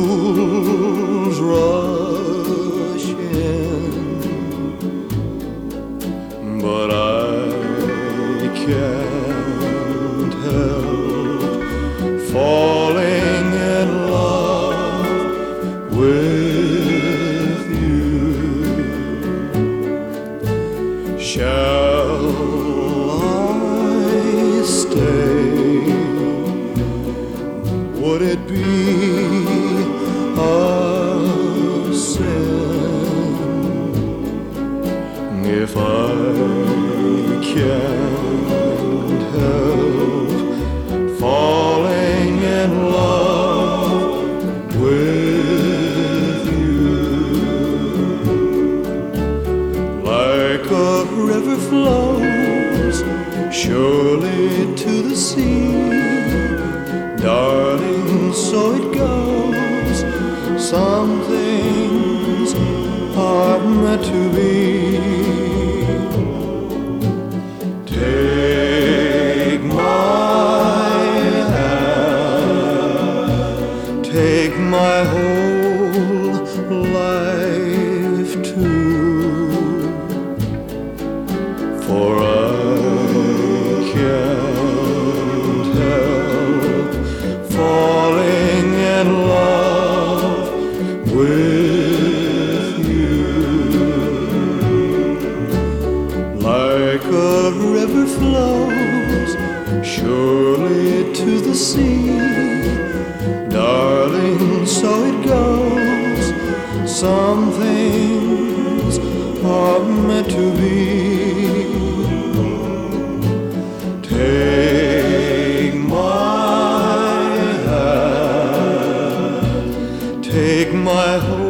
fools rush in, but I can't help falling in love with you. Shall I stay? Would it be a sin if I can't help falling in love with you? Like a river flows surely to the sea, darling, so it goes. Some things are meant to be. Take my hand, take my whole life too, for I can't help falling in love with you. Like a river flows surely to the sea, darling, so it goes. Some things are meant to be. Take my hand, take my whole